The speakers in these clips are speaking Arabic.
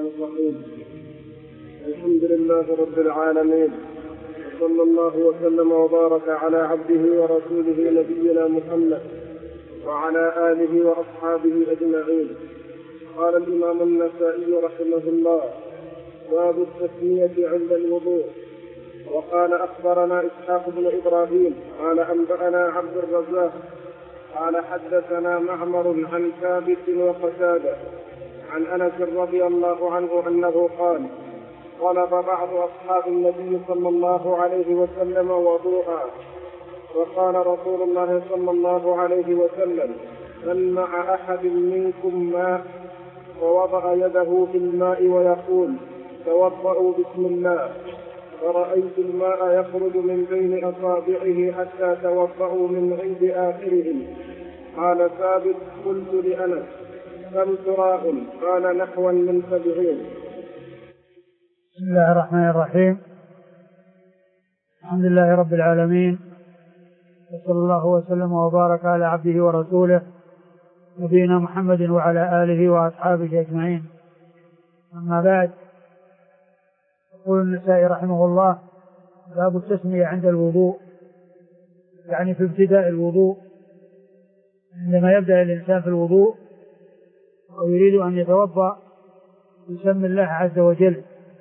الرحيم. الحمد لله رب العالمين، وصلى الله وسلم وبارك على عبده ورسوله نبينا محمد وعلى آله وأصحابه أجمعين. قال الإمام النسائي رحمه الله: باب التسمية عند الوضوء. وقال: أخبرنا إسحاق بن إبراهيم قال أنبأنا عبد الرزاق قال حدثنا معمر عن ثابت وقتادة عن أنس رضي الله عنه أنه قال: طلب بعض أصحاب النبي صلى الله عليه وسلم وضوءا، وقال رسول الله صلى الله عليه وسلم: من مع أحد منكم ماء ووضع يده في الماء ويقول: توضأوا بسم الله، فرأيت الماء يخرج من بين أصابعه حتى توضأوا من عند آخره. قال ثابت: قلت لأنس: كم تراء؟ قال: نحوا من 70. بسم الله الرحمن الرحيم. الحمد لله رب العالمين، وصلى الله وسلم وبارك على عبده ورسوله نبينا محمد وعلى آله وأصحابه أجمعين. أما بعد، يقول النسائي رحمه الله: باب التسمية عند الوضوء، يعني في ابتداء الوضوء، عندما يبدأ الإنسان في الوضوء ويريد أن يتوضأ يسمي الله عز وجل.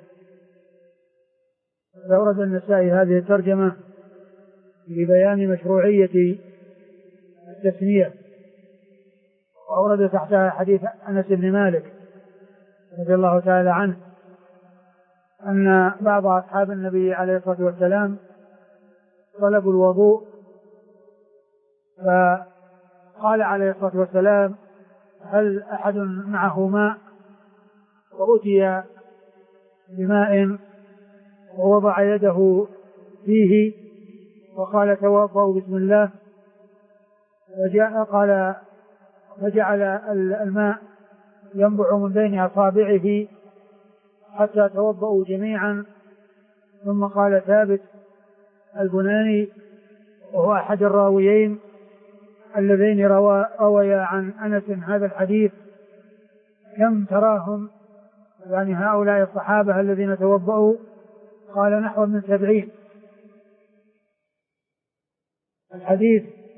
فأورد النسائي هذه الترجمة لبيان مشروعية التسمية، وأورد تحتها حديث أنس بن مالك رضي الله تعالى عنه أن بعض أصحاب النبي عليه الصلاة والسلام طلبوا الوضوء، فقال عليه الصلاة والسلام: هل أحد معه ماء؟ وأتي بماء ووضع يده فيه وقال: توضأوا بسم الله، فجعل الماء ينبع من بين أصابعه حتى توضأوا جميعا. ثم قال ثابت البناني، وهو أحد الراويين اللذين رويا عن أنس هذا الحديث: كم تراهم؟ يعني هؤلاء الصحابة الذين توضأوا. قال: نحو من 70. الحديث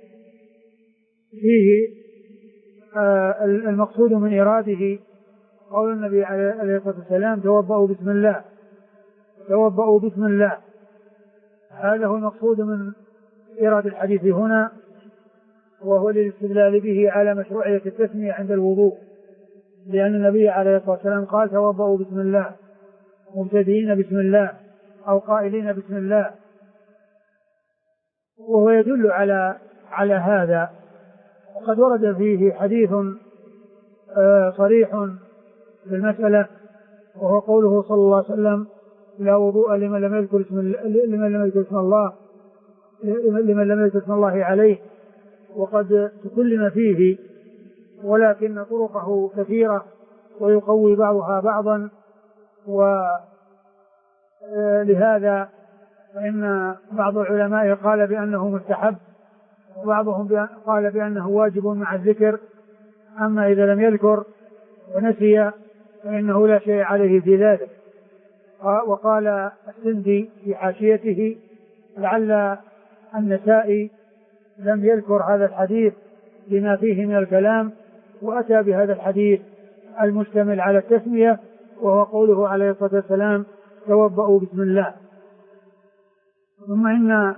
فيه المقصود من إراده قول النبي عليه الصلاة والسلام: توضأوا بسم الله، توضأوا بسم الله. هذا هو المقصود من إرادة الحديث هنا، وهو للاستدلال به على مشروعية التسمية عند الوضوء، لأن النبي عليه الصلاة والسلام قال: توضأوا بسم الله، مبتدئين بسم الله أو قائلين بسم الله. وهو يدل على هذا. وقد ورد فيه حديث صريح بالمسألة، وهو قوله صلى الله عليه وسلم: لا وضوء لمن لم يذكر اسم الله عليه. وقد تكلم فيه، ولكن طرقه كثيرة ويقوي بعضها بعضا، ولهذا فإن بعض العلماء قال بأنه مستحب، وبعضهم قال بأنه واجب مع الذكر. أما إذا لم يذكر ونسي فإنه لا شيء عليه في ذلك. وقال السندي في حاشيته: لعل النسائي لم يذكر هذا الحديث لما فيه من الكلام، وأتى بهذا الحديث المشتمل على التسمية، وهو قوله عليه الصلاة والسلام: توضأوا بسم الله. ثم إن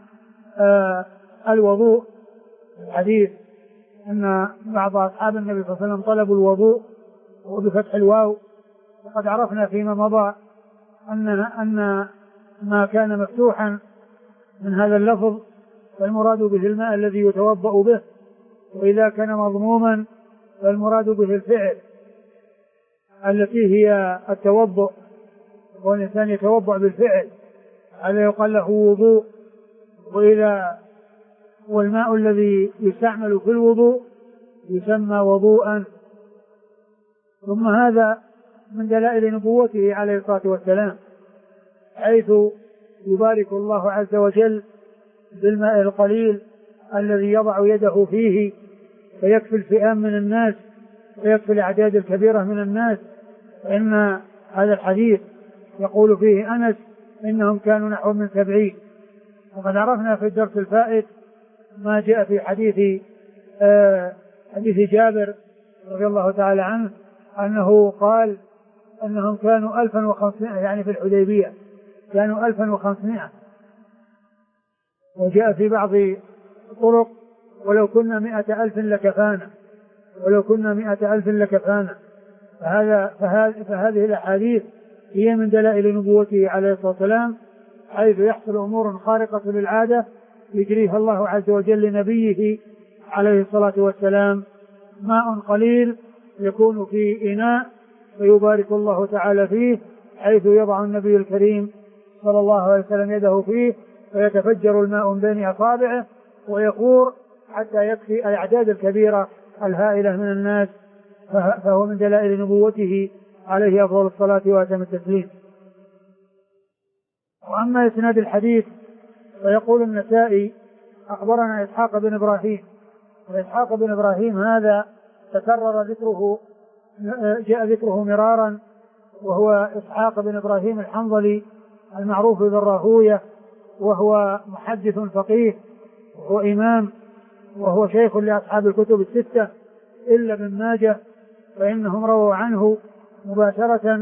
الوضوء، الحديث أن بعض أصحاب النبي صلى الله عليه وسلم طلبوا الوضوء وبفتح الواو. وقد عرفنا فيما مضى أن ما كان مفتوحا من هذا اللفظ فالمراد به الماء الذي يتوضأ به، وإذا كان مضموما فالمراد به الفعل التي هي التوضؤ، والإنسان يتوضأ بالفعل، هذا يقال له وضوء. والماء الذي يستعمل في الوضوء يسمى وضوءا. ثم هذا من دلائل نبوته عليه الصلاة والسلام، حيث يبارك الله عز وجل بالماء القليل الذي يضع يده فيه فيكفي الفئام من الناس ويكفي الأعداد الكبيرة من الناس، فإن هذا الحديث يقول فيه أنس إنهم كانوا نحو من 70. وقد عرفنا في الدرس الفائت ما جاء في حديث جابر رضي الله تعالى عنه أنه قال أنهم كانوا 1500، يعني في الحديبية كانوا 1500. وجاء في بعض الطرق ولو كنا 100,000 لكفانا، ولو كنا 100,000 لكفانا. فهذه الأحاديث هي من دلائل نبوته عليه الصلاة والسلام، حيث يحصل أمور خارقة للعادة يجريها الله عز وجل لنبيه عليه الصلاة والسلام. ماء قليل يكون في إناء فيبارك الله تعالى فيه، حيث يضع النبي الكريم صلى الله عليه وسلم يده فيه فيتفجر الماء من بين أصابعه ويفور حتى يكفي الأعداد الكبيرة الهائلة من الناس، فهو من دلائل نبوته عليه أفضل الصلاة وأتم التسليم. وأما إسناد الحديث فيقول النسائي أخبرنا إسحاق بن إبراهيم، وإسحاق بن إبراهيم هذا تكرر ذكره، جاء ذكره مرارا، وهو إسحاق بن إبراهيم الحنظلي المعروف بالراهوية، وهو محدث فقيه وهو إمام، وهو شيخ لأصحاب الكتب الستة إلا ابن ماجه، فإنهم رووا عنه مباشرة،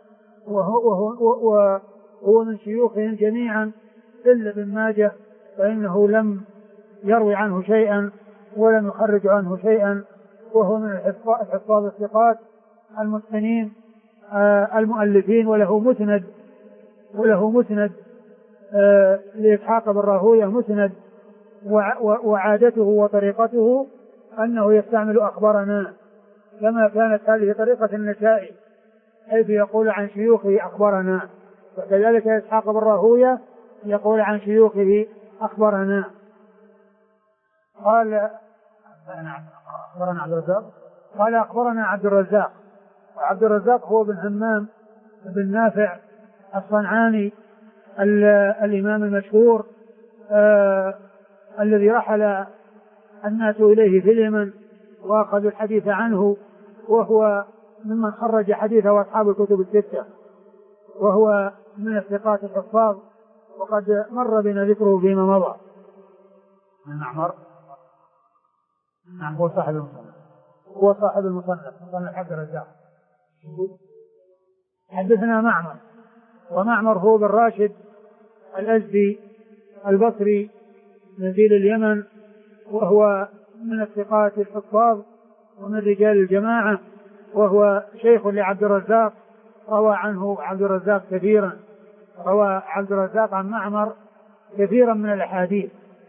وهو من شيوخهم جميعا إلا ابن ماجه، فإنه لم يروي عنه شيئا ولم يخرج عنه شيئا، وهو من الحفاظ الثقات المتقنين المؤلفين، وله مسند لإسحاق بن راهوية مسند، وعادته وطريقته أنه يستعمل أخبرنا، كما كانت هذه طريقة النسائي حيث يقول عن شيوخه أخبرنا، وكذلك إسحاق بن راهوية يقول عن شيوخه أخبرنا. قال أخبرنا عبد الرزاق، قال أخبرنا عبد الرزاق، وعبد الرزاق هو بن همام بن نافع الصنعاني الإمام المشهور الذي رحل الناس إليه في اليمن وأخذوا الحديث عنه، وهو ممن خرج حديثه أصحاب الكتب الستة، وهو من الثقات الحفاظ، وقد مر بنا ذكره فيما مضى. من معمر، نعم، هو صاحب المصنف، هو صاحب المصنف عبد الرزاق. حدثنا معمر، ومعمر هو بن راشد الأزدي البصري نزيل اليمن، وهو من الثقات الحفاظ ومن رجال الجماعة، وهو شيخ لعبد الرزاق، روى عنه عبد الرزاق كثيرا، روى عبد الرزاق عن معمر كثيرا من الأحاديث،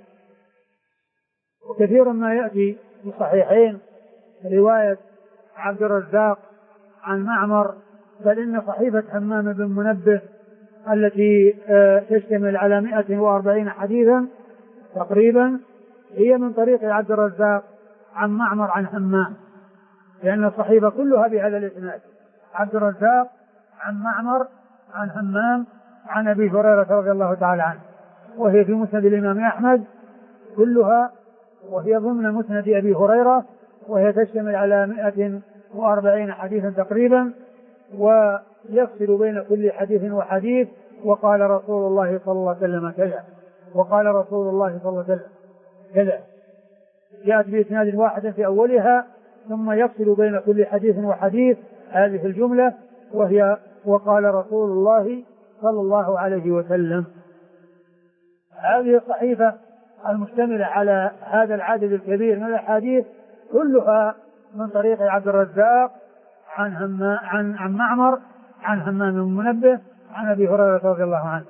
وكثيرا ما يأتي في الصحيحين رواية عبد الرزاق عن معمر، بل إن صحيفة همام بن منبه التي تشتمل على 140 حديثا تقريبا هي من طريق عبد الرزاق عن معمر عن همام، لأن الصحيفة كلها بهذا الإسناد، عبد الرزاق عن معمر عن همام عن أبي هريرة رضي الله تعالى عنه، وهي في مسند الإمام أحمد كلها، وهي ضمن مسند أبي هريرة، وهي تشتمل على 140 حديثا تقريبا، ويفصل بين كل حديث وحديث، وقال رسول الله صلى الله عليه وسلم كذا، وقال رسول الله صلى الله عليه وسلم كذا، جاءت بإسناد واحد في أولها، ثم يفصل بين كل حديث وحديث هذه الجملة، وهي وقال رسول الله صلى الله عليه وسلم. هذه الصحيفة المشتملة على هذا العدد الكبير من الأحاديث كلها من طريق عبد الرزاق عن معمر عن همام بن منبه عن أبي هريرة رضي الله عنه.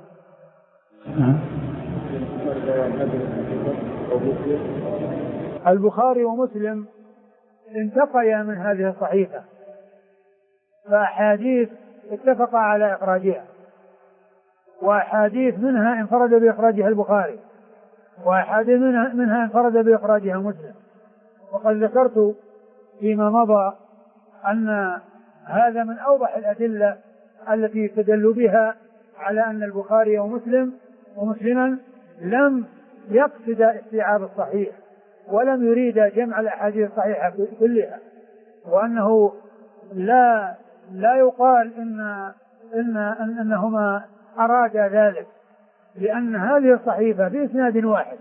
البخاري ومسلم انتقيا من هذه الصحيفة، فأحاديث اتفق على إخراجها، وأحاديث منها انفرد بإخراجها البخاري، وأحاديث منها انفرد بإخراجها مسلم. وقد ذكرت فيما مضى أن هذا من أوضح الأدلة التي يستدل بها على أن البخاري ومسلما لم يقصد استيعاب الصحيح، ولم يريد جمع الأحاديث الصحيحة كلها، وأنه لا لا يقال إنهما أرادا ذلك، لأن هذه الصحيفة بإسناد واحد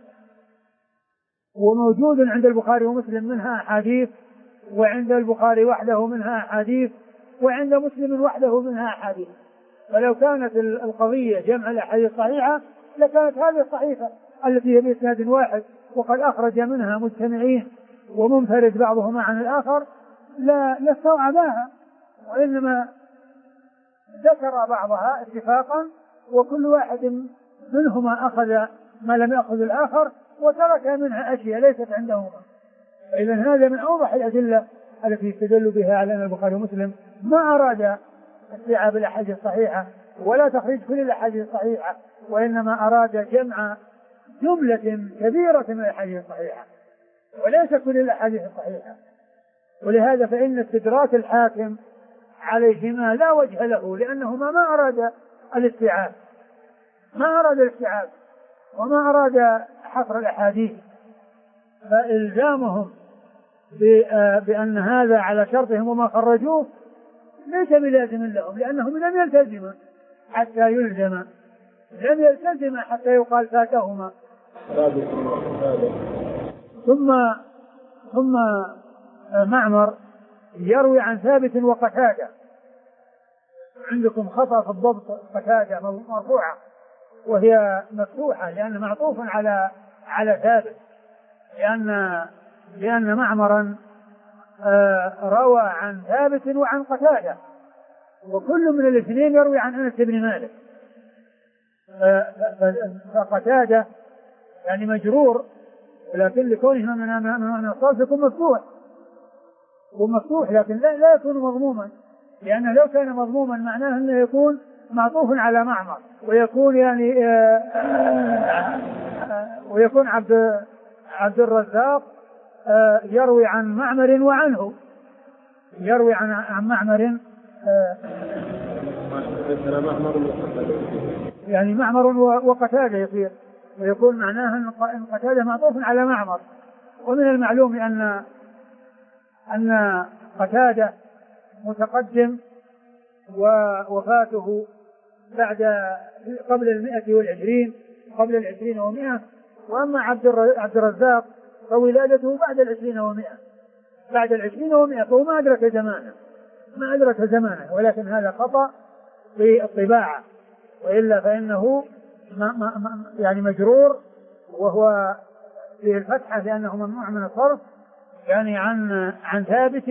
وموجود عند البخاري ومسلم منها أحاديث، وعند البخاري وحده منها أحاديث، وعند مسلم وحده منها أحاديث. فلو كانت القضية جمع الأحاديث الصحيحة لكانت هذه الصحيفة التي هي بإسناد واحد وقد أخرج منها مجتمعين ومنفرد بعضهما عن الآخر لا استوعباها، وإنما ذكر بعضها اتفاقا، وكل واحد منهما أخذ ما لم يأخذ الآخر وترك منها أشياء ليست عندهما. إذن هذا من أوضح الأدلة التي يستدل بها على أن البخاري ومسلم ما أراد استيعاب الأحاديث الصحيحة ولا تخريج كل الأحاديث الصحيحة، وإنما أراد جمع جملة كبيرة من الأحاديث الصحيحة وليس كل الأحاديث الصحيحة. ولهذا فإن استدراك الحاكم عليهما لا وجه له، لأنهما ما أراد الاستيعاب وما أراد حصر الأحاديث، فإلزامهم بأن هذا على شرطهم وما خرجوه ليس بلازم لهم، لأنهم لم يلتزم حتى يلزم، لم يلتزم حتى يقال فاتهما. ثم معمر يروي عن ثابت وقتادة. عندكم خطأ في الضبط، قتادة مرفوعة وهي مفتوحة لأن معطوف على ثابت، لأن معمرا روى عن ثابت وعن قتادة، وكل من الاثنين يروي عن أنس بن مالك. فقتادة يعني مجرور، لكن لكونه من الصالح يكون مفتوح، لكن لا يكون مضموما، لأنه لو كان مضموما معناه أنه يكون معطوف على معمر، ويكون يعني ويكون عبد الرزاق يروي عن معمر وعنه، يروي عن معمر يعني معمر وقتادة يصير، ويكون معناه أن قتادة معطوف على معمر. ومن المعلوم أن قتادة متقدم ووفاته قبل 120 و100، وأما عبد الرزاق فولادته بعد 20 و100 فهو ما أدرك زمانه، ولكن هذا خطأ في الطباعة، وإلا فإنه يعني مجرور وهو في الفتحة لأنه ممنوع من الصرف، يعني عن ثابت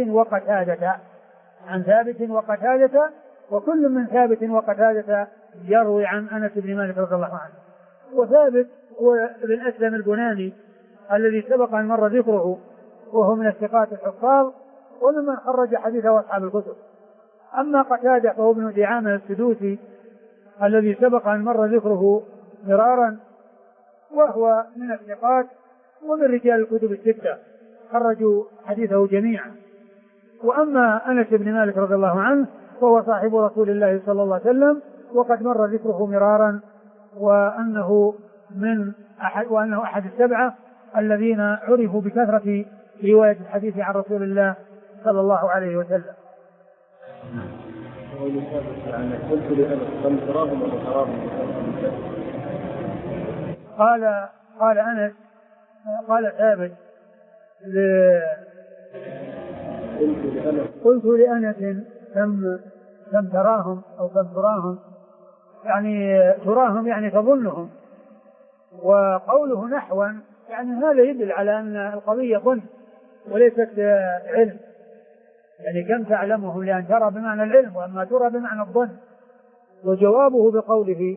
وقتادة، وكل من ثابت وقتادة يروي عن أنس بن مالك رضي الله عنه. وثابت هو ابن أسلم البناني الذي سبق أن مر ذكره، وهو من الثقات الحفاظ وممن خرج حديثه أصحاب الكتب. أما قتادة فهو ابن دعامة السدوسي الذي سبق أن مر ذكره مرارا، وهو من الثقات ومن رجال الكتب الستة، خرجوا حديثه جميعا. وأما أنس بن مالك رضي الله عنه فهو صاحب رسول الله صلى الله عليه وسلم، وقد مر ذكره مرارا، وأنه أحد السبعة الذين عرفوا بكثرة رواية الحديث عن رسول الله صلى الله عليه وسلم. قال أنس، قال ثابت قلت لأنس كم تراهم أو كم تراهم، يعني تظنهم، وقوله نحوا يعني هذا يدل على أن القضية ظن وليست علم، يعني كم تعلمه، لأن ترى بمعنى العلم وأما ترى بمعنى الظن. وجوابه بقوله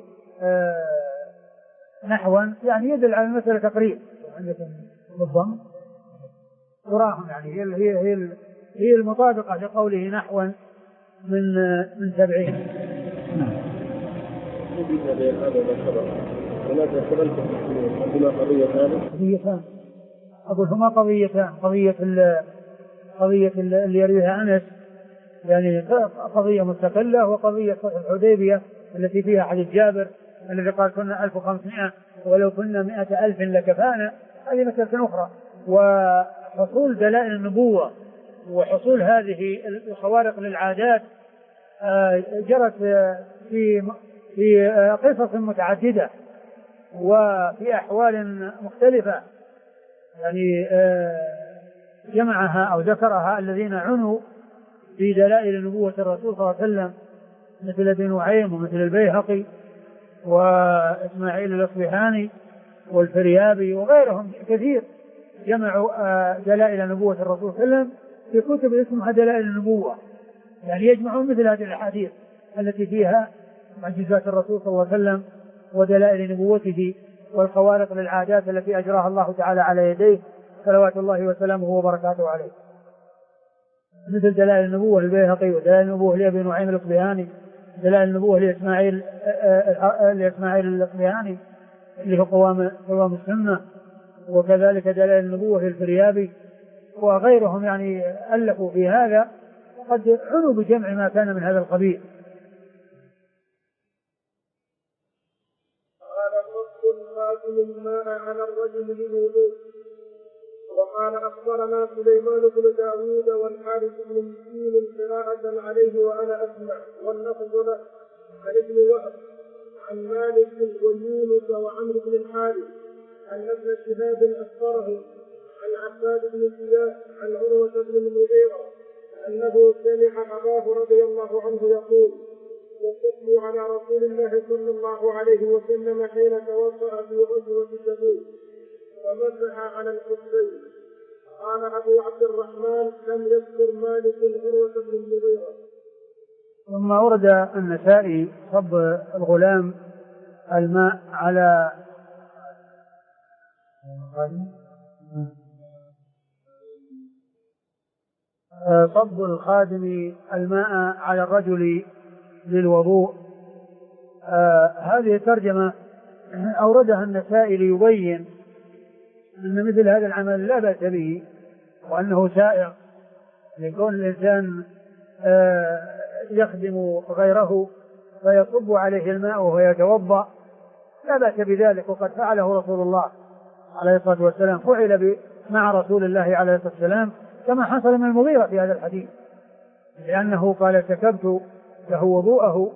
نحوا يعني يدل على المسألة تقريب، عندكم بالضم تراهم يعني هي المطابقة لقوله نحوا من 70. قضيتان أقول هما قضيتان، قضية اللي يرويها أنس يعني قضية مستقلة، وقضية صلح الحديبية التي فيها حديث جابر الذي قال كنا 1500 ولو كنا 100,000 لكفانا، هذه مسألة أخرى. وحصول دلائل النبوة وحصول هذه الخوارق للعادات جرت في قصص متعددة وفي أحوال مختلفة، يعني جمعها أو ذكرها الذين عنوا في دلائل نبوة الرسول صلى الله عليه وسلم مثل ابن نعيم ومثل البيهقي وإسماعيل الأصبهاني والفريابي وغيرهم كثير، جمعوا دلائل نبوة الرسول صلى الله عليه وسلم في كتب اسمها دلائل النبوة، يعني يجمعون مثل هذه الأحاديث التي فيها معجزات الرسول صلى الله عليه وسلم ودلائل نبوته والخوارق للعادات التي أجراها الله تعالى على يديه صلوات الله وسلامه وبركاته عليه، مثل دلائل النبوة للبيهقي ودلائل النبوة لأبي نعيم الأصبهاني، دلائل النبوة لإسماعيل الأصبهاني اللي هو قوام السنة، وكذلك دلائل النبوة للفريابي وغيرهم، يعني ألفوا في هذا وقد عنوا بجمع ما كان من هذا القبيل. قال فصل خاتم الماء على الرجل للوضوء. وقال أخبرنا سليمان بن داوود والحارث بن مسكين قراءة عليه وأنا أسمع، واللفظ له عن ابن وهب عن مالك ويونس وعمرو بن الحارث أن ابن شهاب أخبره عن عباد بن زياد عن عروة بن المغيرة أنه سمع أباه رضي الله عنه يقول: وصلوا على رسول الله صلى الله عليه وسلم حين توضأ في غزوة تبوك ومسح على الخفين. قال أبو عبد الرحمن: لم يذكر مالك عروة بن المغيرة. ثم أورد النسائي صب الغلام الماء على صب الخادم الماء على الرجل للوضوء. هذه الترجمة أوردها النسائي ليبين أن مثل هذا العمل لا بأس به وأنه سائغ، يكون الإنسان يخدم غيره فيصب عليه الماء وهو يتوضأ، لا بأس بذلك، وقد فعله رسول الله عليه الصلاة والسلام، فعل مع رسول الله عليه الصلاة والسلام كما حصل من المغيرة في هذا الحديث، لأنه قال: سكبت له وضوءه،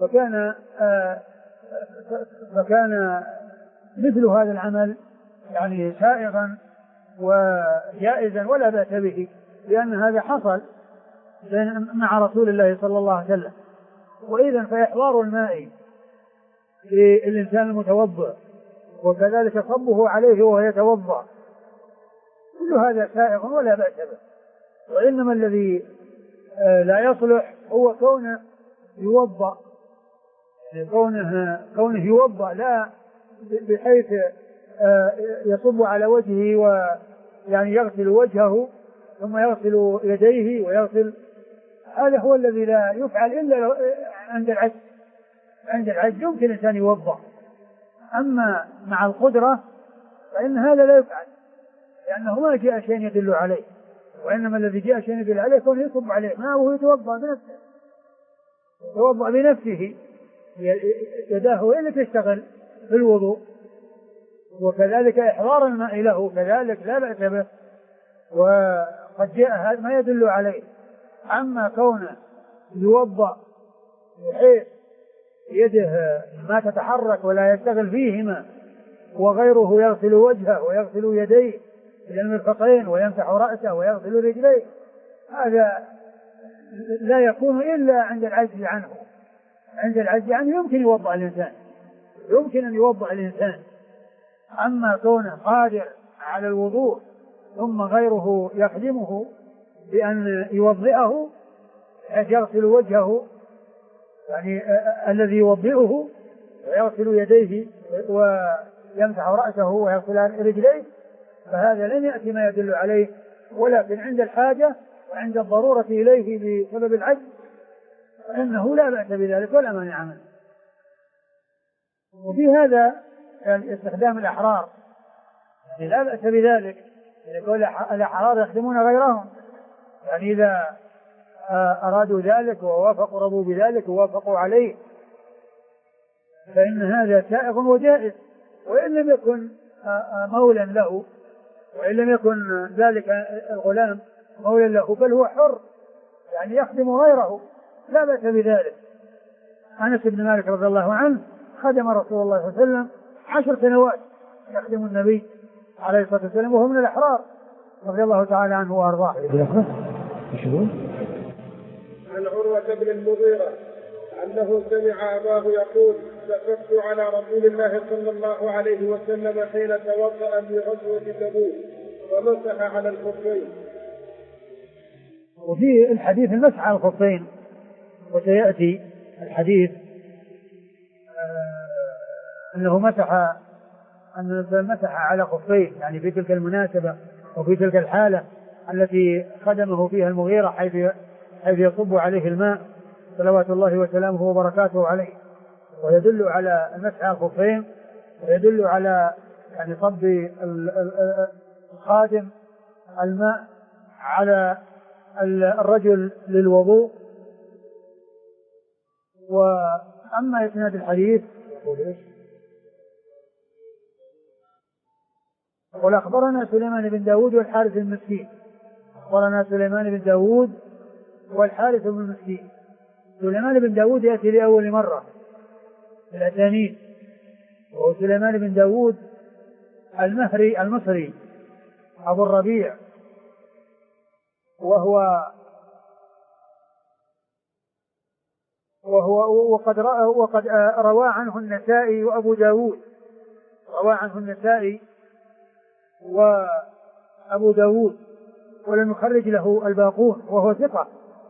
فكان مثل هذا العمل يعني سائغا وجائزا ولا بأس به، لأن هذا حصل مع رسول الله صلى الله عليه وسلم. وإذا فإحضار الماء للإنسان المتوضئ وكذلك صبه عليه وهو يتوضأ كل هذا سائغ ولا بأس به، وإنما الذي لا يصلح هو كونه يوضأ، كونه يوضأ لا بحيث يصب على وجهه ويعني يغسل وجهه ثم يغسل يديه ويغسل، هذا هو الذي لا يفعل إلا عند العجز. عند العجز يمكن الإنسان يوضأ، أما مع القدرة فإن هذا لا يفعل، لأنه ما جاء شيء يدل عليه، وإنما الذي جاء شيء يدل عليه كونه يصب عليه ماء وهو يتوضأ بنفسه، يتوضأ بنفسه، يداه هي اللي تشتغل في الوضوء، وكذلك إحضار الماء له كذلك لا بأس به، وقد جاء هذا ما يدل عليه. أما كونه يوضأ بحيث يده ما تتحرك ولا يشتغل فيهما وغيره يغسل وجهه ويغسل يديه إلى المرفقين ويمسح رأسه ويغسل رجليه، هذا لا يكون إلا عند العجز عنه. عند العجز عنه يمكن يوضأ الإنسان، يمكن أن يوضأ الإنسان، أما كونه قادر على الوضوء ثم غيره يخدمه بأن يوضئه حيث يغسل وجهه، يعني الذي يوضئه ويغسل يديه ويمسح رأسه ويغسل رجليه، فهذا لن يأتي ما يدل عليه، ولكن عند الحاجة وعند الضرورة إليه بسبب العجز فإنه لا بأس بذلك ولا مانع منه. وفي هذا يعني استخدام الأحرار، يعني لا بأس بذلك، يقول الأحرار يخدمون غيرهم، يعني إذا أرادوا ذلك ووافقوا رضوا بذلك ووافقوا عليه فإن هذا سائغ وجائز، وإن لم يكن مولا له، وإن لم يكن ذلك الغلام مولى له، بل هو حر يعني يخدم غيره لا بأس بذلك. أنس بن مالك رضي الله عنه خدم رسول الله صلى الله عليه وسلم 10 سنوات يخدم النبي عليه الصلاة والسلام وهو من الأحرار رضي الله تعالى عنه وأرضاه. عن عروة بن المغيرة أنه سمع أباه يقول: سقطت على رسول الله صلى الله عليه وسلم حين توضأ في غزوة تبوك ومسح على الخفين. وفي الحديث المسح على الخفين، وسيأتي الحديث أنه مسح على خفين، يعني في تلك المناسبة وفي تلك الحالة التي خدمه فيها المغيرة حيث يصب عليه الماء صلوات الله وسلامه وبركاته عليه. ويدل على المسح على الخفين ويدل على يعني صب الخادم الماء على الرجل للوضوء. وأما إسناد الحديث يقول: أخبرنا سليمان بن داود والحارث المسكين. أخبرنا سليمان بن داود والحارث بن المسكين. سليمان بن داود يأتي لأول مرة في الأسانيد، وهو سليمان بن داود المهري المصري أبو الربيع، وقد روى عنه النسائي وأبو داود، روى عنه النسائي وأبو داود ولم يخرج له الباقون، وهو ثقة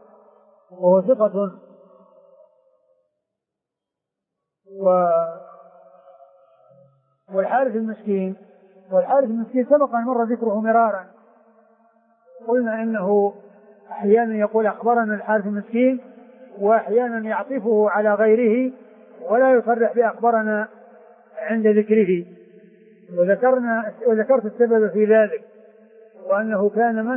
والحارث المسكين سبق أن مر ذكره مرارا. قلنا إنه أحيانا يقول أخبرنا الحارث المسكين، وأحيانا يعطفه على غيره ولا يصرح بأخبرنا عند ذكره. وذكرت السبب في ذلك، وأنه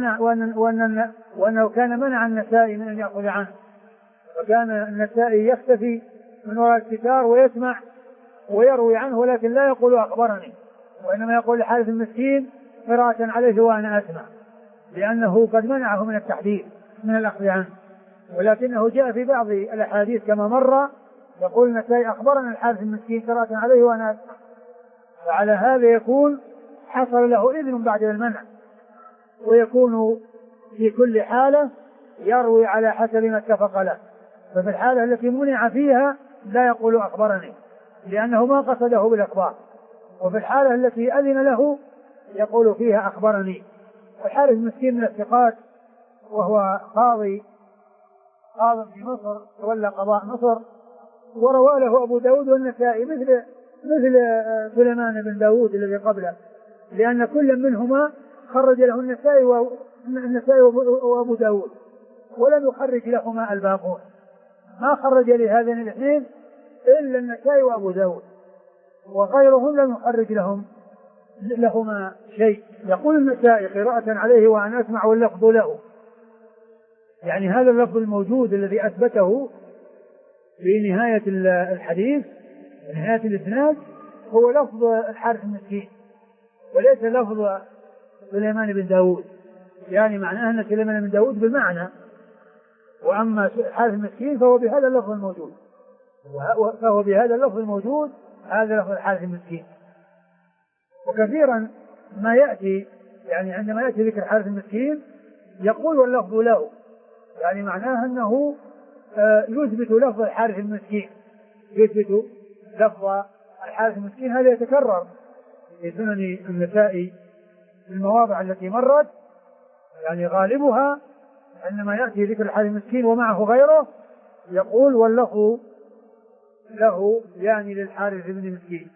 كان منع النسائي من أن يأخذ عنه، وكان النسائي يختفي من وراء الستار ويسمع ويروي عنه، ولكن لا يقول أخبرني، وإنما يقول الحارث المسكين قراءة عليه وأنا أسمع، لأنه قد منعه من التحديث من الأخذ عنه. ولكنه جاء في بعض الأحاديث كما مر يقول النسائي أخبرنا الحارث المسكين قراءة عليه وأنا أسمع. فعلى هذا يكون حصل له إذن بعد المنع، ويكون في كل حالة يروي على حسب ما اتفق له. ففي الحالة التي منع فيها لا يقول أخبرني لأنه ما قصده بالأخبار، وفي الحالة التي أذن له يقول فيها أخبرني. والحارث المسكين من الثقات، وهو قاضي في مصر، تولى قضاء مصر، وروى له أبو داود والنسائي مثل سليمان بن داود الذي قبله، لأن كل منهما خرج له النسائي وأبو داود، ولم يخرج لهما الباقون. ما خرج لهذين الاثنين إلا النسائي وأبو داود، وغيرهم لم يخرج لهما شيء. يقول النسائي قراءة عليه وأنا أسمع واللفظ له، يعني هذا اللفظ الموجود الذي أثبته في نهاية الحديث نهاية الإسناد هو لفظ الحارث المسكين وليس لفظ سليمان بن داود، يعني معناه أن سليمان بن داود بالمعنى، وأما الحارث المسكين فهو بهذا اللفظ الموجود، هذا لفظ الحارث المسكين. وكثيرا ما يأتي يعني عندما يأتي ذكر الحارث المسكين يقول واللفظ له، يعني معناه أنه يثبت لفظ الحارث المسكين، يثبت لفظ الحارث المسكين. هذا يتكرر في سنن النسائي في المواضع التي مرت، يعني غالبها عندما يأتي ذكر الحارث المسكين ومعه غيره يقول واللفظ له، يعني للحارث بن مسكين.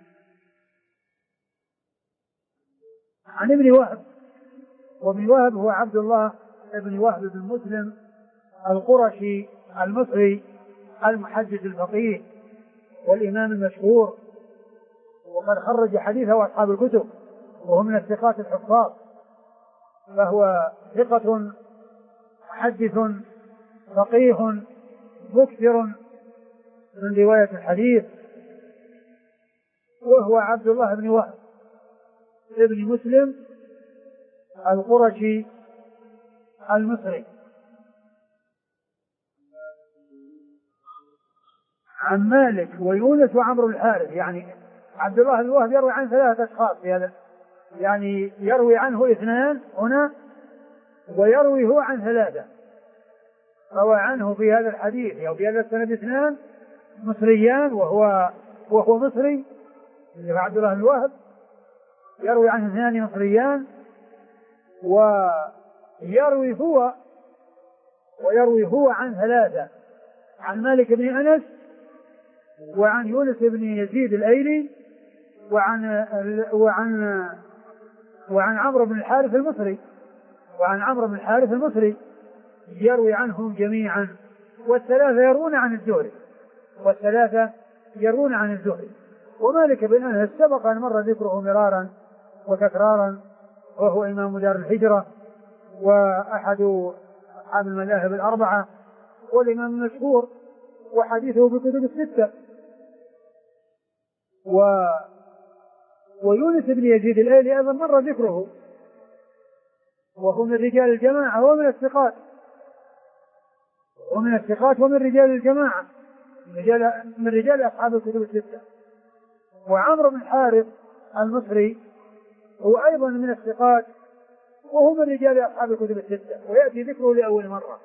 عن ابن وهب، وابن وهب هو عبد الله ابن وهب بن مسلم القرشي المصري المحدث الفقيه والإمام المشهور، وقد خرج حديثه أصحاب الكتب، وهو من الثقات الحفاظ، فهو ثقة محدث فقيه مكثر من رواية الحديث. وهو عبد الله بن وهب ابن مسلم القرشي المصري. عن مالك ويونس وعمرو بن الحارث، يعني عبد الله بن وهب يروي عن 3 أشخاص في هذا، يعني يروي عنه 2 هنا ويروي هو عن 3. روى عنه في هذا الحديث أو في هذا السند 2 مصريان وهو مصري اللي هو عبد الله بن وهب، يروي عنه 2 مصريان، ويروي هو عن 3، عن مالك بن أنس وعن يونس بن يزيد الأيلي وعن عمرو بن الحارث المصري، يروي عنهم جميعا، والثلاثة يرون عن الزهري. ومالك بن أنس سبق أن مر ذكره مرارا وتكرارا، وهو إمام دار الهجرة وأحد أصحاب المذاهب 4 والإمام المشهور، وحديثه في كتب 6. ويونس بن يزيد الأيلي أيضا مر ذكره، وهو من رجال الجماعة ومن الثقات ومن رجال الجماعة، من رجال أصحاب الكتب 6. وعمرو بن الحارث المصري هو أيضا من الثقات وهو من رجال أصحاب الكتب 6، ويأتي ذكره لأول مرة،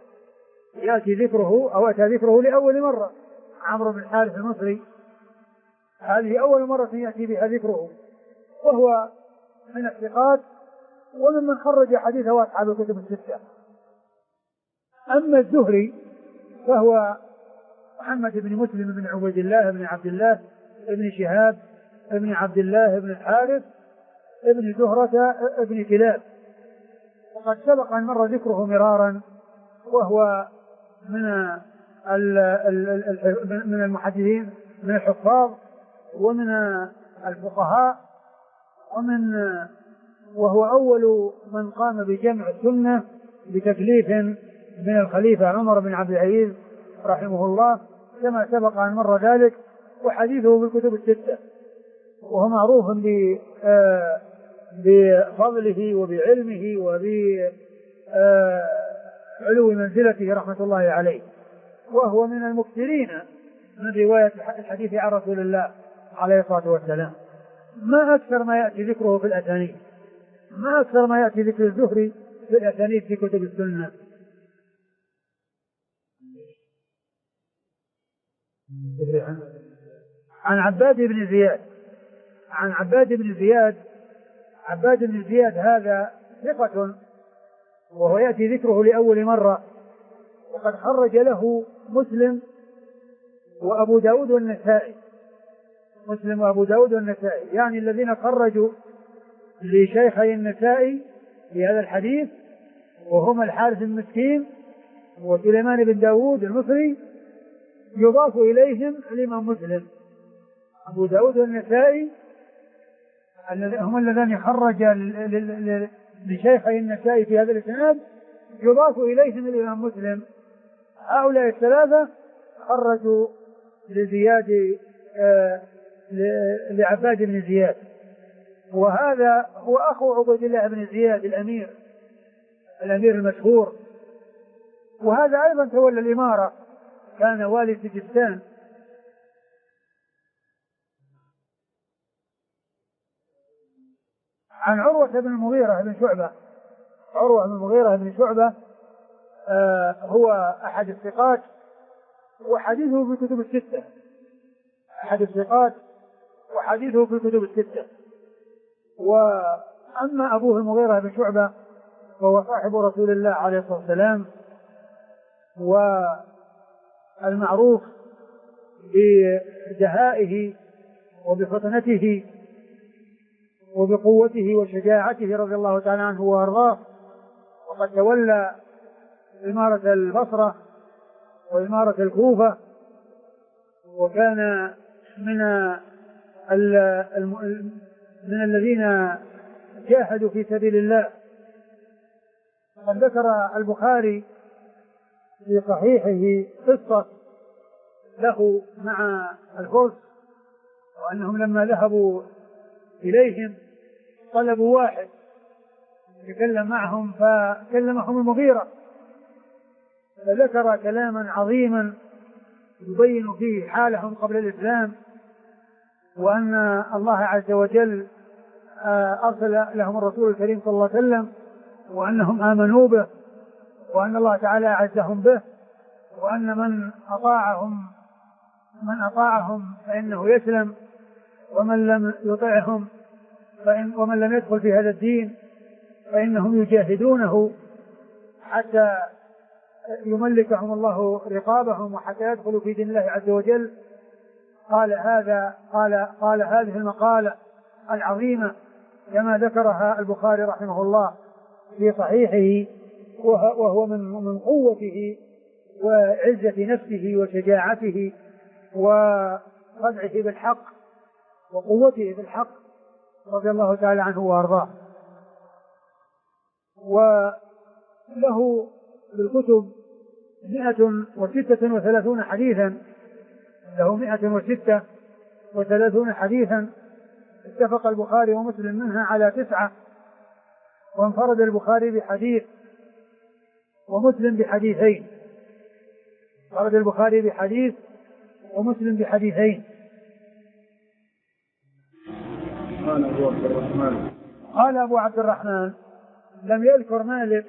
أتى ذكره لأول مرة. عمرو بن الحارث المصري هذه أول مرة يأتي بها ذكره، وهو من الثقات وممن خرج حديثه أصحاب الكتب 6. أما الزهري فهو محمد بن مسلم بن عبيد الله بن عبد الله بن شهاب بن عبد الله بن الحارث بن زهرة بن كلاب، وقد سبق أن مر ذكره مرارا، وهو من المحدثين، من الحفاظ ومن الفقهاء، وهو أول من قام بجمع السنة بتكليف من الخليفة عمر بن عبد العزيز رحمه الله، كما سبق أن مر ذلك. وحديثه في الكتب 6، وهو معروف بفضله وبعلمه وبعلو منزلته رحمة الله عليه، وهو من المكثرين من رواية الحديث عن رسول الله عليه الصلاة والسلام. ما أكثر ما يأتي ذكره في الأسانيد، ما أكثر ما يأتي ذكر الزهري في الأسانيد في كتب السنة. عن عباد بن زياد هذا ثقة، وهو يأتي ذكره لأول مرة، وقد خرج له مسلم وأبو داود والنسائي، يعني الذين خرجوا لشيخي النسائي في هذا الحديث، وهم الحارث المسكين وسليمان بن داود المصري، يضاف إليهم الإمام مسلم. أبو داود والنسائي هم الذين خرج لشيخي النسائي في هذا الإسناد، يضاف إليهم الإمام مسلم. هؤلاء الثلاثة خرجوا لعباد بن زياد، وهذا هو أخو عبيد الله بن زياد الأمير المشهور، وهذا أيضا تولى الإمارة، كان والي سجستان. عن عروة بن المغيرة بن شعبة هو أحد الثقات، وحديثه في كتب 6. وأما أبوه المغيرة بن شعبة فهو صاحب رسول الله عليه الصلاة والسلام، والمعروف بدهائه وبفطنته وبقوته وشجاعته رضي الله تعالى عنه وأرضاه، وقد تولى إمارة البصرة وإمارة الكوفة، وكان من الذين جاهدوا في سبيل الله. قد ذكر البخاري في صحيحه قصة له مع الفرس، وأنهم لما ذهبوا إليهم طلبوا واحد يتكلم معهم فكلمهم المغيرة فذكر كلاما عظيما يبين فيه حالهم قبل الإسلام، وأن الله عز وجل أرسل لهم الرسول الكريم صلى الله عليه وسلم، وأنهم آمنوا به، وأن الله تعالى أعزهم به، وأن من أطاعهم فإنه يسلم، ومن لم يطعهم ومن لم يدخل في هذا الدين فإنهم يجاهدونه حتى يملكهم الله رقابهم وحتى يدخلوا في دين الله عز وجل. قال هذه المقالة العظيمة كما ذكرها البخاري رحمه الله في صحيحه، وهو من قوته وعزة نفسه وشجاعته وردعه بالحق وقوته بالحق رضي الله تعالى عنه وارضاه. وله بالكتب 136 حديثا، له 136 حديثا، اتفق البخاري ومسلم منها على 9، وانفرد البخاري بحديث ومسلم بحديثين، انفرد البخاري بحديث ومسلم بحديثين. قال أبو عبد الرحمن لم يذكر مالك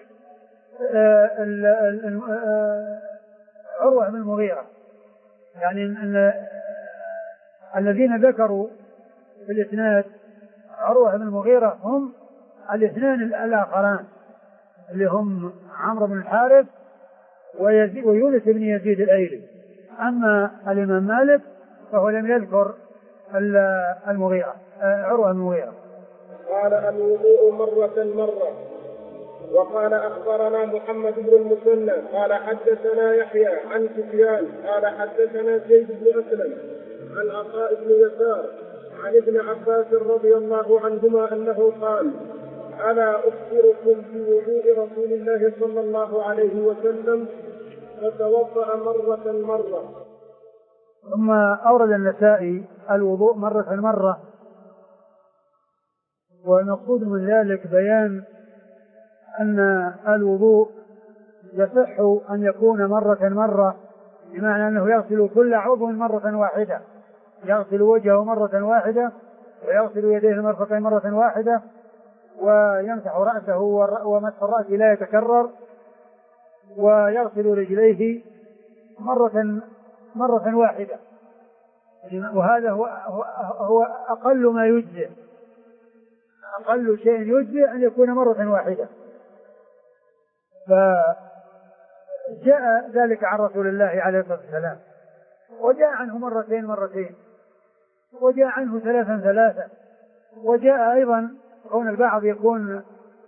عروة بن المغيرة، يعني أن الذين ذكروا في الإسناد عروة بن المغيرة هم الاثنان الآخران اللي هم عمرو بن الحارث ويونس بن يزيد الأيلي. أما الإمام مالك فهو لم يذكر المغيرة عروة بن المغيرة. قال الوضوء مرة. وقال أخبرنا محمد بن المثنى قال حدثنا يحيى عن سفيان قال حدثنا زيد بن أسلم عن عطاء بن يسار عن ابن عباس رضي الله عنهما أنه قال: ألا أخبركم بوضوء رسول الله صلى الله عليه وسلم فتوضأ مرة. ثم أورد النسائي الوضوء مرة، والمقصود من ذلك بيان أن الوضوء يصح أن يكون مرة، بمعنى أنه يغسل كل عضو مرة واحدة، يغسل وجهه مرة واحدة، ويغسل يديه المرفقين مرة واحدة، ويمسح رأسه، ومسح الرأس لا يتكرر، ويغسل رجليه مرة واحدة. وهذا هو أقل ما يجزئ، أقل شيء يجزئ أن يكون مرة واحدة. فجاء ذلك عن رسول الله عليه الصلاة والسلام، وجاء عنه مرتين، وجاء عنه ثلاثا، وجاء أيضا كون البعض يكون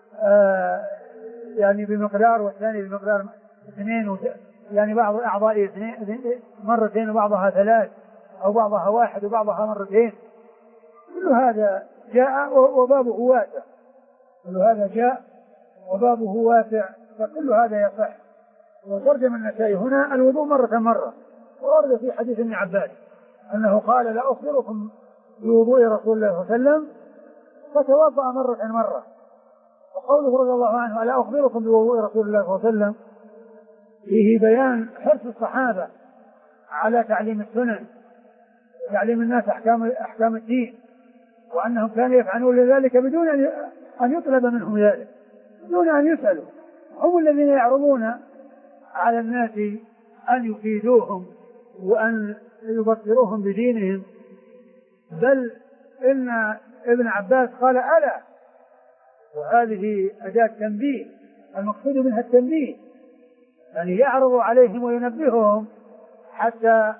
يعني بمقدار والثاني بمقدار 2، يعني بعض الأعضاء 2 مرتين وبعضها 3 أو بعضها 1 وبعضها مرتين. كل هذا جاء وبابه واسع، كل هذا جاء وبابه واسع، فكل هذا يصح. وترجم النسائي هنا الوضوء مرة، وورد في حديث ابن عباس أنه قال: لا أخبركم بوضوء رسول الله صلى الله عليه وسلم فتوضأ مرة. وقوله رضي الله عنه: ألا أخبركم بوضوء رسول الله صلى الله عليه وسلم، فيه بيان حرص الصحابة على تعليم السنن، تعليم الناس أحكام الدين، وأنهم كانوا يفعلون ذلك بدون أن يطلب منهم ذلك، بدون أن يسألوا. هم الذين يعرضون على الناس أن يفيدوهم وأن يبصروهم بدينهم. بل إن ابن عباس قال: ألا، وهذه أداة تنبيه، المقصود منها التنبيه، يعني يعرض عليهم وينبههم حتى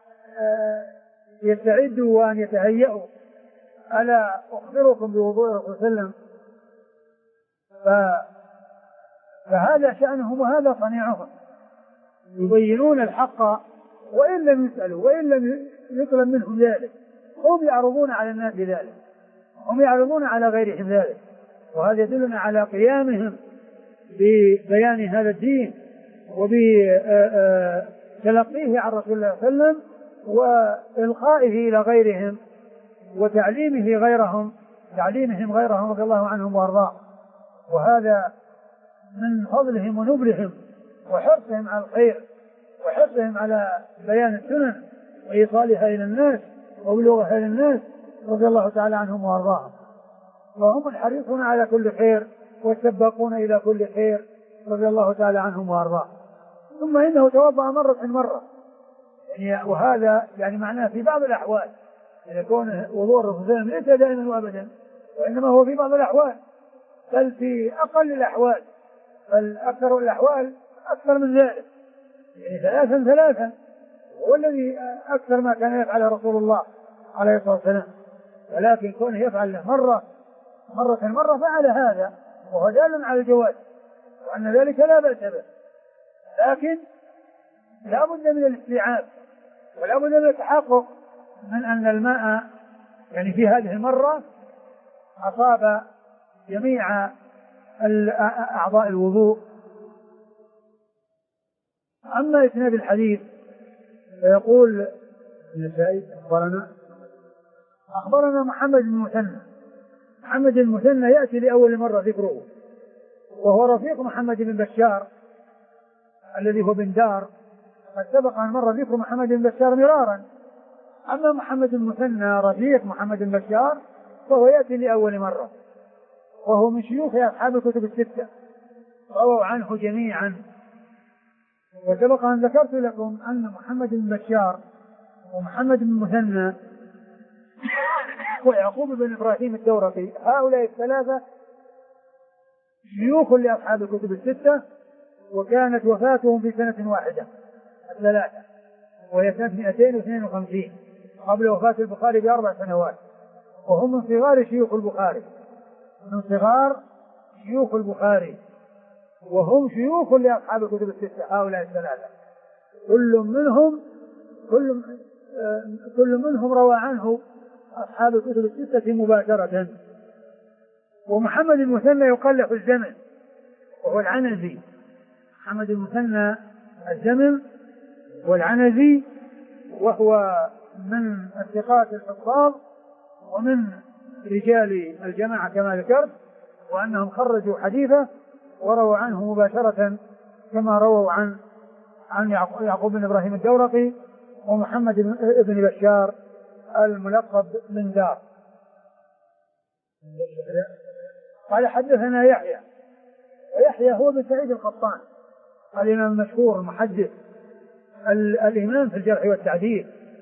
يستعدوا وأن يتهيئوا. ألا أخبركم بوضوء الرسول صلى الله عليه وسلم. فهذا شأنهم وهذا صنيعهم، يبينون الحق وإن لم يسألوا وإن لم يطلب منهم ذلك. هم يعرضون على الناس ذلك، هم يعرضون على غيرهم ذلك، وهذا يدلنا على قيامهم ببيان هذا الدين وبتلقيه عن رسول الله صلى الله عليه وسلم وإلقائه إلى غيرهم وتعليمهم غيرهم رضي الله عنهم وارضاه. وهذا من فضلهم ونبلهم وحرصهم على الخير وحرصهم على بيان السنن وإيصالها إلى الناس وبلوغها إلى الناس رضي الله تعالى عنهم وأرضاهم. وهم الحريصون على كل خير والسباقون إلى كل خير رضي الله تعالى عنهم وأرضاهم. ثم إنه توضأ مرة يعني، وهذا يعني معناه في بعض الأحوال يكون وضوء الرسول ليس دائما وأبدا، وإنما هو في بعض الأحوال، بل في أقل الأحوال، بل أكثر الأحوال أكثر من ذلك، يعني ثلاثا هو الذي أكثر ما كان يفعل رسول الله عليه الصلاة والسلام. ولكن كونه يفعل مرة فعل هذا وهو دال على الجواز وأن ذلك لا بأس به، لكن لا بد من الاستيعاب ولا بد من التحقق من أن الماء يعني في هذه المرة أصاب جميع أعضاء الوضوء. أما إسناد الحديث فيقول النسائي أخبرنا محمد بن المثنى يأتي لأول مرة ذكره، وهو رفيق محمد بن بشار الذي هو بن دار، قد سبق أن مر ذكر محمد بن بشار مرارا. أما محمد المثنى رفيق محمد بن بشار فهو يأتي لأول مرة، وهو من شيوخ أصحاب الكتب الستة، رووا عنه جميعا. وسبق أن ذكرت لكم أن محمد بن بشار ومحمد بن المثنى ويعقوب بن إبراهيم الدورقي هؤلاء الثلاثة شيوخ لأصحاب الكتب الستة، وكانت وفاتهم في سنة واحدة الثلاثة، وهي سنة 252 قبل وفاة البخاري ب4 سنوات، وهم من صغار شيوخ البخاري، وهم شيوخ لأصحاب الكتب الستة هؤلاء الثلاثة، كل منهم روى عنه أصحاب الكتب الستة مباشرة. ومحمد المثنى يقال له الزمن وهو العنزي، محمد المثنى الزمن والعنزي، وهو من الثقات الحفاظ ومن رجال الجماعة كما ذكرت، وأنهم خرجوا حديثه ورووا عنه مباشرة كما رووا عن يعقوب بن إبراهيم الدورقي ومحمد بن بشار الملقب من دار. قال حدثنا يحيى هو بن سعيد القطان الإمام المشهور المحدث الإمام في الجرح والتعديل،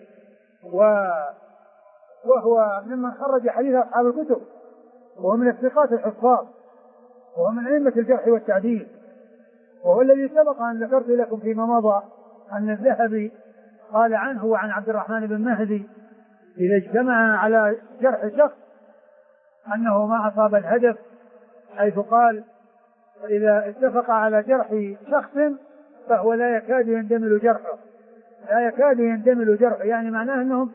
وهو ممن خرج حديث أصحاب الكتب، وهو من الثقات الحفاظ، وهو من أئمة الجرح والتعديل، وهو الذي سبق أن ذكرت لكم فيما مضى أن الذهبي قال عنه وعن عبد الرحمن بن مهدي إذا اجتمع على جرح شخص أنه ما أصاب الهدف، حيث قال إذا اتفق على جرح شخص فهو لا يكاد يندمل جرحه، يعني معناه أنهم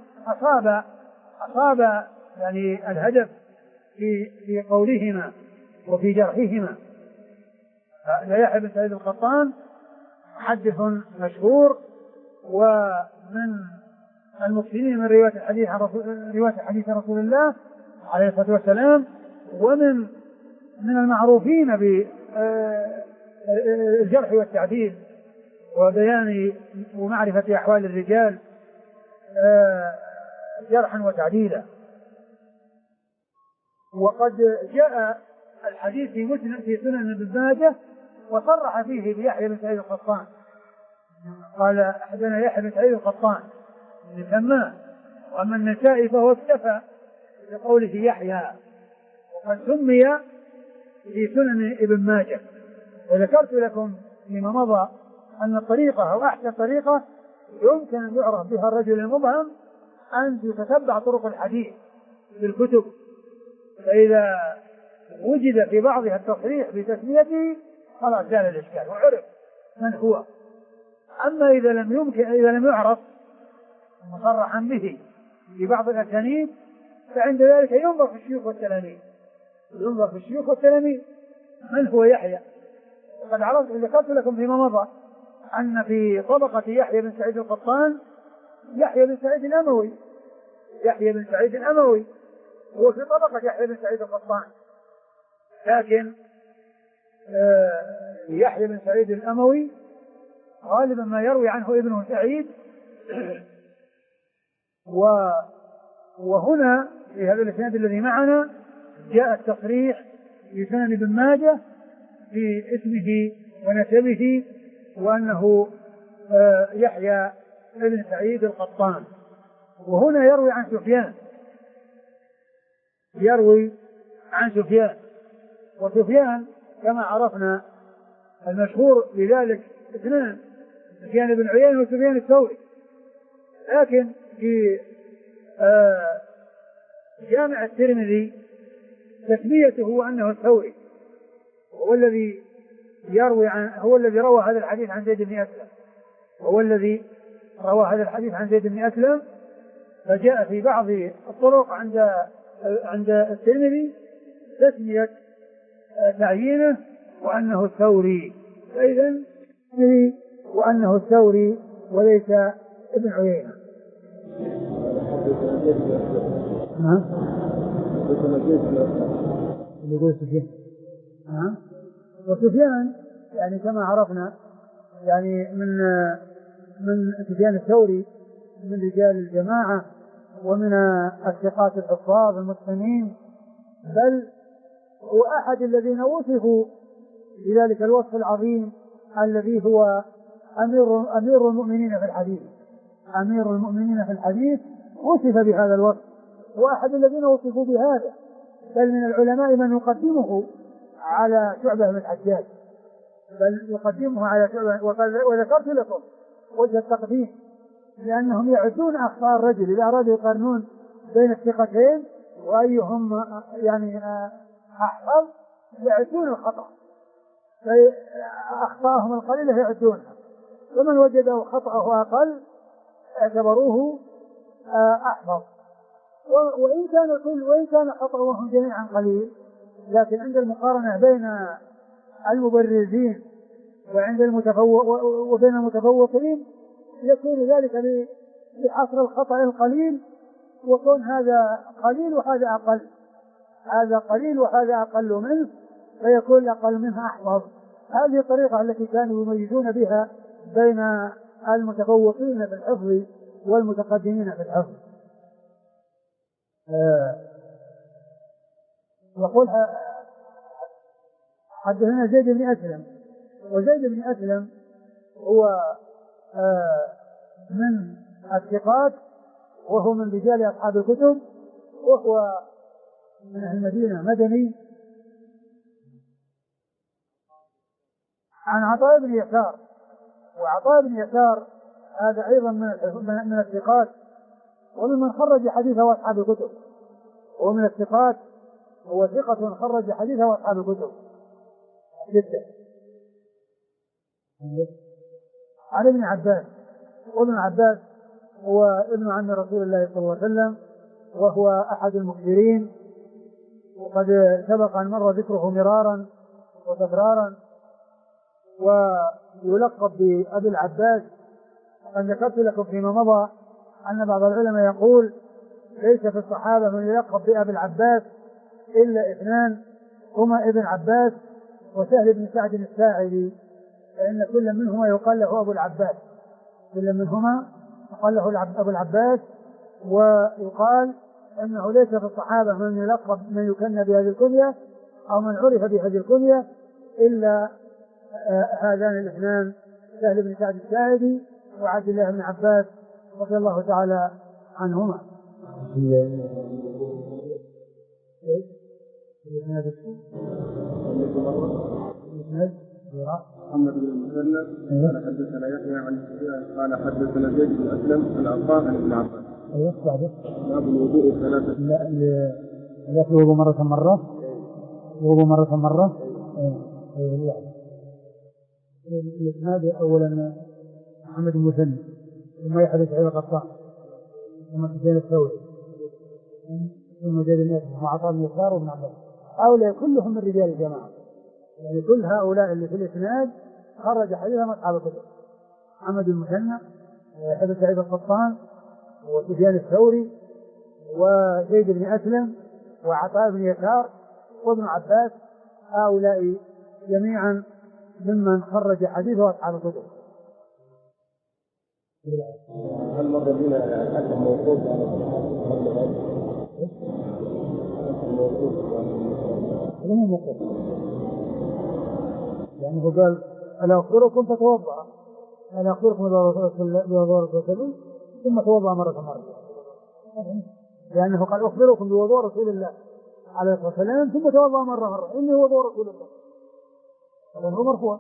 أصاب يعني الهدف في قولهما وفي جرحهما. يحيى بن سعيد القطان محدث مشهور ومن المكثرين من رواية حديث رسول الله عليه الصلاة والسلام، ومن المعروفين بالجرح والتعديل وبيان ومعرفة أحوال الرجال جرحا وتعديلا. وقد جاء الحديث في سنن ابن ماجه وصرح فيه بيحيى بن سعيد القطان، قال حدثنا يحيى بن سعيد القطان بن سماه، وأما النسائي فهو اكتفى بقوله يحيى، وقد سمي في سنن ابن ماجه. وذكرت لكم فيما مضى أن الطريقة أو أحسن طريقة يمكن أن يعرف بها الرجل المبهم أن يتتبع طرق الحديث في الكتب، فإذا وجد في بعضها التصريح بتسميته خلاص زال الإشكال وعرف من هو. أما إذا لم يعرف مصرحا به في بعض الأسانيد فعند ذلك ينظر في الشيوخ والتلاميذ من هو يحيى. وقد ذكرت لكم فيما مضى أن في طبقة يحيى بن سعيد القطان يحيى بن سعيد الأموي هو في طبقة يحيى بن سعيد القطان، لكن يحيى بن سعيد الأموي غالبا ما يروي عنه ابنه سعيد. وهنا في هذا الإسناد الذي معنا جاء التصريح في سنن ابن ماجه في اسمه ونسبه وأنه يحيى بن سعيد القطان. وهنا يروي عن سفيان وسفيان كما عرفنا المشهور بذلك اثنان، سفيان بن عيينة وسفيان الثوري. لكن في جامع الترمذي تسميته أنه الثوري، هو الذي روى هذا الحديث عن زيد بن أسلم، فجاء في بعض الطرق عند الترمذي تسمية تعيينه وأنه الثوري، فإذا وأنه الثوري وليس ابن عيينة. وسفيان يعني كما عرفنا يعني من سفيان الثوري من رجال الجماعة ومن الثقات الحفاظ المتقنين، بل هو أحد الذين وصفوا بذلك الوصف العظيم الذي هو أمير المؤمنين في الحديث وصف بهذا الوصف، وأحد الذين وصفوا بهذا، بل من العلماء من يقدمه على شعبة بن الحجاج، وذكرت لكم وجه التقديم لأنهم يعدون أخطاء الرجل إذا أرادوا يقارنون بين الثقتين وأيهم يعني أحفظ يعدون الخطأ، فأخطاءهم القليلة يعدونها، ومن وجده خطأه أقل اعتبروه أحفظ، وإن كان خطأهم جميعا قليل، لكن عند المقارنة بين المبرزين وبين المتفوقين يكون ذلك لحصر الخطأ القليل، وكون هذا قليل وهذا أقل، هذا قليل وهذا أقل منه، فيكون الأقل منه أحفظ. هذه الطريقة التي كانوا يميزون بها بين المتفوقين في الحفظ والمتقدمين في الحفظ. يقول حدثنا زيد بن أسلم، وزيد بن أسلم هو من الثقات، وهو من رجال أصحاب الكتب، وهو من المدينة مدني، عن عطاء بن يسار. وعطاء بن يسار هذا أيضا من الثقات وممن خرج حديثه أصحاب الكتب، ومن الثقات هو ثقة خرج حديثه أصحاب الكتب جدا. عن ابن عباس، وابن عباس هو ابن عم رسول الله صلى الله عليه وسلم، وهو أحد المكثرين، وقد سبق أن مر ذكره مرارا وتكرارا، ويلقب بأبي العباس. وقد ذكرت لكم فيما مضى أن بعض العلماء يقول ليس في الصحابة من يلقب بأبي العباس إلا اثنان، هما ابن عباس وسهل بن سعد الساعدي، فإن كل منهما يقال له أبو العباس، كل منهما يقال له أبو العباس. ويقال أنه ليس في الصحابة من يكنى بهذه الكنية أو من عرف بهذه الكنية إلا هذان الاثنان، سهل بن سعد الساعدي وعبد الله بن عباس رضي الله تعالى عنهما. محمد بن المثنى قال حدثنا يحيى عن سفيان قال حدثنا زيد بن أسلم عن عطاء عن ابن عباس. باب الوضوء ثلاثة. لا يخلو مرة وضوء مرة. الإسناد أولا محمد بن المثنى ثم يحيى بن القطان ثم سفيان الثوري ثم زيد بن أسلم وعطاء بن يسار وابن عباس، هؤلاء كلهم من رجال الجماعة، يعني كل هؤلاء اللي في الإسناد خرج حديثهم أصحاب الكتب: محمد بن المثنى ويحيى بن سعيد القطان وسفيان الثوري وزيد بن أسلم وعطاء بن يسار وابن عباس، هؤلاء جميعا ممن خرج حديثه أصحاب الكتب. هل مر بنا الحديث الموقوف على الموقوف؟ يعني هو قال ألا أخبركم فتوضأ، ألا أخبركم بوضوء الرسول ثم توضأ مرة، لأنه قال أخبركم بوضوء رسول الله عليه الصلاة والسلام ثم توضأ مرة، إنه وضوء رسول الله، هذا هو مرفوع.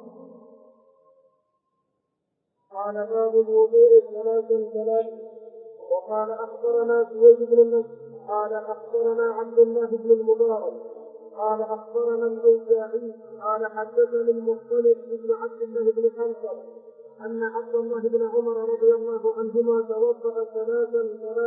قال باب الوضوء ثلاث. وقال أخبرنا سويد بن النصر قال أخبرنا عبد الله بن المبارك قال أخبرنا الأوزاعي قال حدثني المختلف بن عبد الله بن حنصل أن عبد الله بن عمر رضي الله عنهما توضأ ثلاثا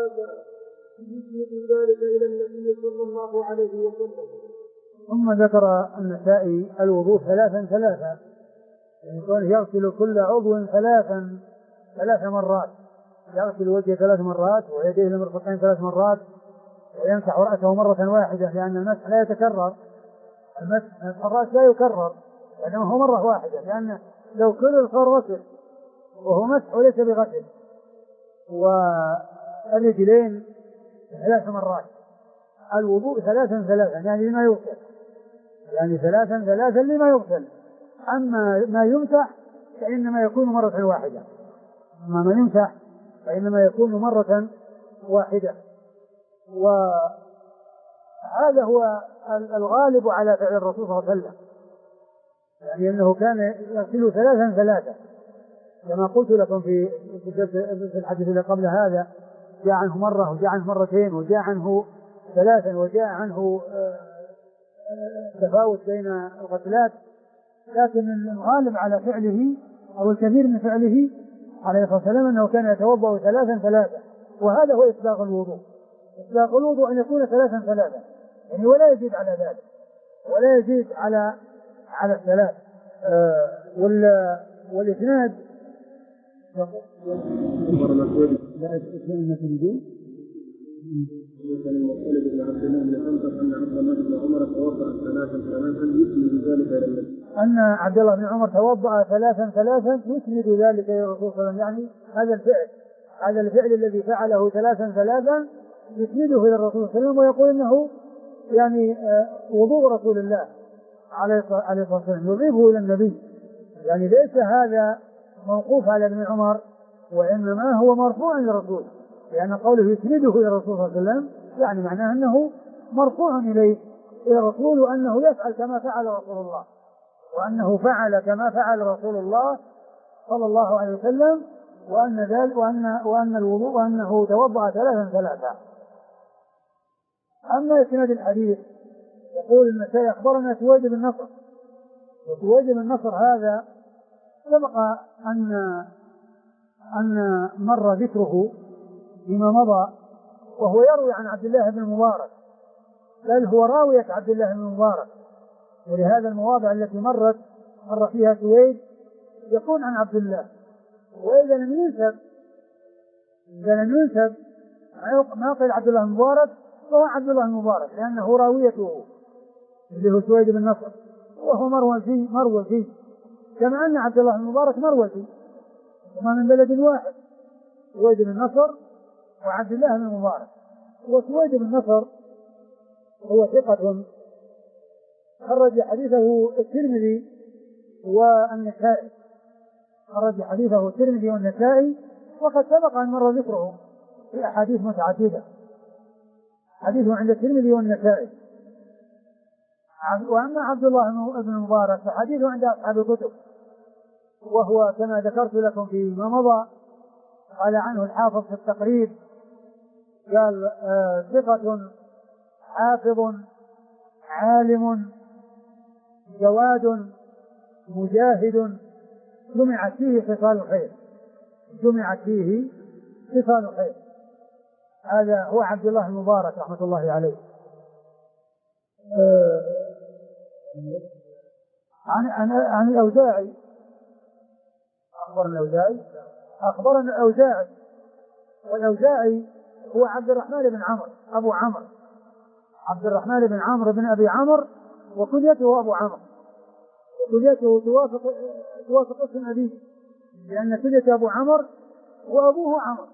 يسند ذلك إلى النبي صلى الله عليه وسلم. ثم ذكر النسائي الوضوء ثلاثا، يعني يغسل كل عضو ثلاث مرات، يغسل وجهه 3 مرات ويديه المرفقين 3 مرات ويمسح رأسه مرة واحدة، لأن المسح لا يتكرر، المسح الرأس لا يكرر وإنما هو مرة واحدة، لأن لو كرر صار غسل وهو مسح وليس بغسل. والرجلين 3 مرات، الوضوء ثلاثا يعني لما يغسل، يعني ثلاثا لما يغسل. أما ما يمسح فإنما يكون مرة واحدة، أما ما يمسح فإنما يكون مرة واحدة. وهذا هو الغالب على فعل الرسول صلى الله عليه وسلم، يعني أنه كان يغسل ثلاثا كما قلت لكم في الحديث اللي قبل هذا، جاء عنه مرة وجاء عنه مرتين وجاء عنه 3 وجاء عنه تفاوت بين الغسلات، لكن الغالب على فعله أو الكثير من فعله عليه الصلاة والسلام أنه كان يتوضأ ثلاثا، وهذا هو إسباغ الوضوء. إسباغ الوضوء أن يكون ثلاثا يعني ولا يزيد على ذلك، ولا يزيد على 3. والإسناد كان المختلف بن عبد الله بن حنصل أن عبد الله بن عمر توضأ ثلاثا يسند ذلك إلى النبي، أن عبد الله بن عمر توضأ ثلاثا يسند ذلك إلى الرسول صلى الله عليه وسلم، يعني هذا الفعل الذي فعله ثلاثا يسنده إلى الرسول صلى الله عليه وسلم ويقول إنه يعني وضوء رسول الله عليه الصلاة والسلام، يضيفه إلى النبي، يعني ليس هذا موقوف على ابن عمر وإنما هو مرفوع للرسول، لأن قوله يسنده إلى الرسول صلى الله عليه وسلم يعني معناه أنه مرفوع إليه إلى الرسول، وأنه يفعل كما فعل رسول الله، وأنه فعل كما فعل رسول الله صلى الله عليه وسلم، وأن ذلك وأن الوضوء وأنه توضأ ثلاثا. أما إسناد الحديث يقول النسائي أخبرنا سويد بن نصر، وسويد بن نصر هذا سبق أن مر ذكره فيما مضى، وهو يروي عن عبد الله بن المبارك، بل هو راوية عبد الله بن المبارك، ولهذا المواضع التي مر فيها سويد يكون عن عبد الله، وإذا لم ينسب ما قيل عبد الله المبارك فهو عبد الله المبارك، لأنه راويته اللي هو سويد بن نصر، وهو مروزي كما أن عبد الله المبارك مروزي، وما من بلد واحد، سويد بن نصر وعبد الله بن المبارك. وسويد بن نصر هو ثقة خرج حديثه الترمذي والنسائي، وقد سبق أن مر ذكره في أحاديث متعددة، حديثه عند الترمذي والنسائي. وأما عبد الله بن المبارك فحديثه عند أصحاب الكتب، وهو كما ذكرت لكم فيما مضى قال عنه الحافظ في التقريب، قال ثقة حافظ عالم جواد مجاهد جمعت فيه خصال الخير. هذا هو عبد الله المبارك رحمة الله عليه. عن الأوزاعي أخبرنا الأوزاعي، والأوزاعي هو عبد الرحمن بن عمرو أبو عمرو، عبد الرحمن بن عمرو بن أبي عمرو، وكنيته أبو عمرو، كنيته توافق اسم أبيه، لأن كنية أبو عمرو وأبوه عمرو،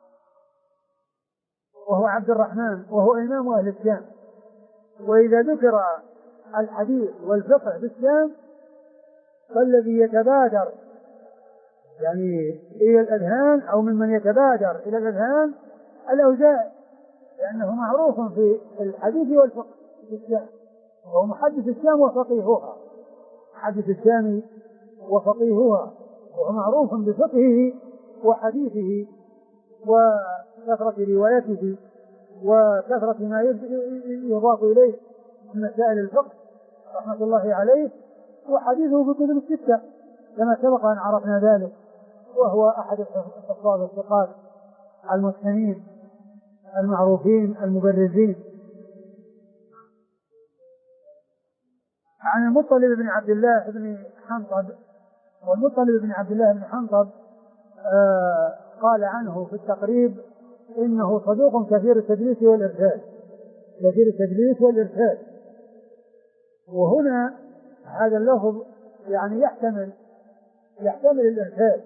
وهو عبد الرحمن، وهو إمام أهل الشام. وإذا ذكر الحديث والفقه في الشام فالذي يتبادر يعني إلى الأذهان أو ممن يتبادر إلى الأذهان الأوزاعي، لأنه معروف في الحديث والفقه في الشام، وهو محدث الشام وفقيهها، محدث الشام وفقيهها، وهو معروف بفقهه وحديثه وكثرة روايته وكثرة ما يضاف إليه من مسائل الفقه رحمة الله عليه، وحديثه في كتب الستة كما سبق أن عرفنا ذلك، وهو أحد الحفاظ الثقات المتقنين المعروفين المبرزين. عن المطلب بن عبد الله بن حنطب، والمطلب بن عبد الله بن حنطب قال عنه في التقريب إنه صدوق كثير التدليس والإرسال، كثير التدليس والإرسال. وهنا هذا اللفظ يعني يحتمل الإرسال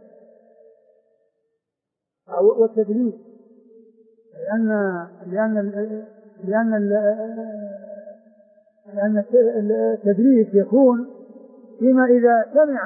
أو والتدليس، لأن التدليس يكون فيما إذا سمع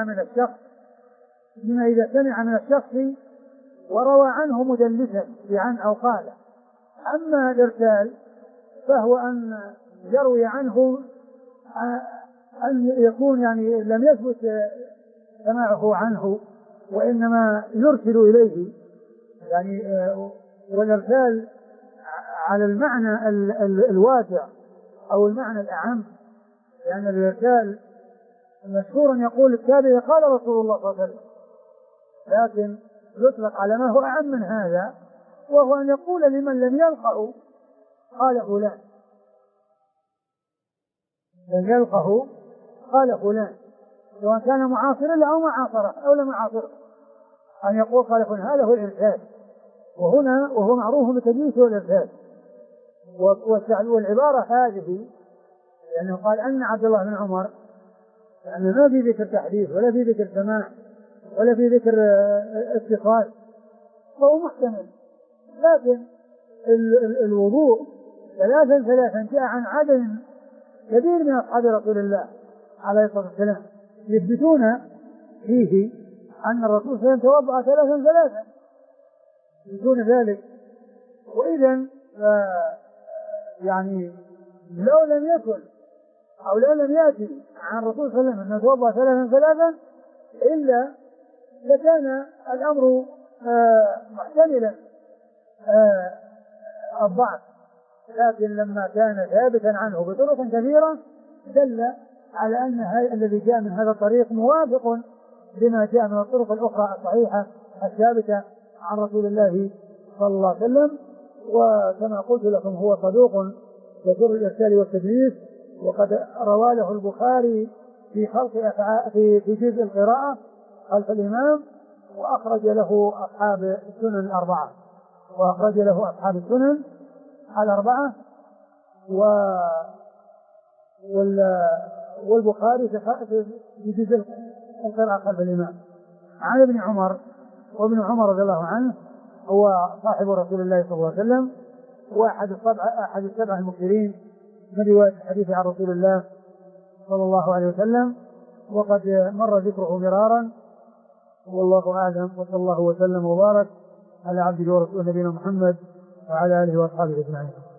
من الشخص وروى عنه مدلسا بعن أو قال. أما الإرسال فهو أن يروي عنه أن يكون يعني لم يثبت سماعه عنه وإنما يرسل إليه، يعني والإرسال على المعنى الواسع أو المعنى الأعم، لأن الإرسال مشهورا يقول التابعي قال رسول الله صلى الله عليه وسلم، لكن يطلق على ما هو أعم من هذا، وهو أن يقول لمن لم يلقه قال فلان، لم يلقه قال فلان، سواء كان معاصرا له أو معاصره أو لم يعاصره، أن يقول قال فلان، هذا هو الإرسال. وهنا وهو معروف بالتدليس والإرسال. والعبارة هذه لأنه قال أن عبد الله بن عمر، لأنه ما في ذكر تحديث ولا في ذكر سماع ولا في ذكر اتصال، فهو محتمل. لكن الوضوء ثلاثا جاء عن عدد كبير من أصحاب رسول الله عليه الصلاة والسلام يثبتون فيه أن الرسول صلى الله عليه وسلم توضأ ثلاثا يثبتون ذلك. وإذا يعني لو لم يكن أو لو لم يأتي عن الرسول صلى الله عليه وسلم أنه توضأ ثلاثا إلا لكان الأمر محتملا الضعف، لكن لما كان ثابتا عنه بطرق كثيرة دل على أن الذي جاء من هذا الطريق موافق لما جاء من الطرق الأخرى الصحيحة الثابتة عن رسول الله صلى الله عليه وسلم. وكما قلت لكم هو صدوق يجر الإرسال والتدليس، وقد روى له البخاري في خلق في جزء القراءة خلف الإمام، وأخرج له أصحاب السنن الأربعة، والبخاري في جزء القراءة خلف الإمام. عن ابن عمر، وابن عمر رضي الله عنه هو صاحب رسول الله صلى الله عليه وسلم، وأحد السبع المكثرين من رواية الحديث عن رسول الله صلى الله عليه وسلم، وقد مر ذكره مرارا، والله أعلم. وصلى الله وسلم وبارك على عبده ورسوله نبينا محمد وعلى آله وأصحابه أجمعين.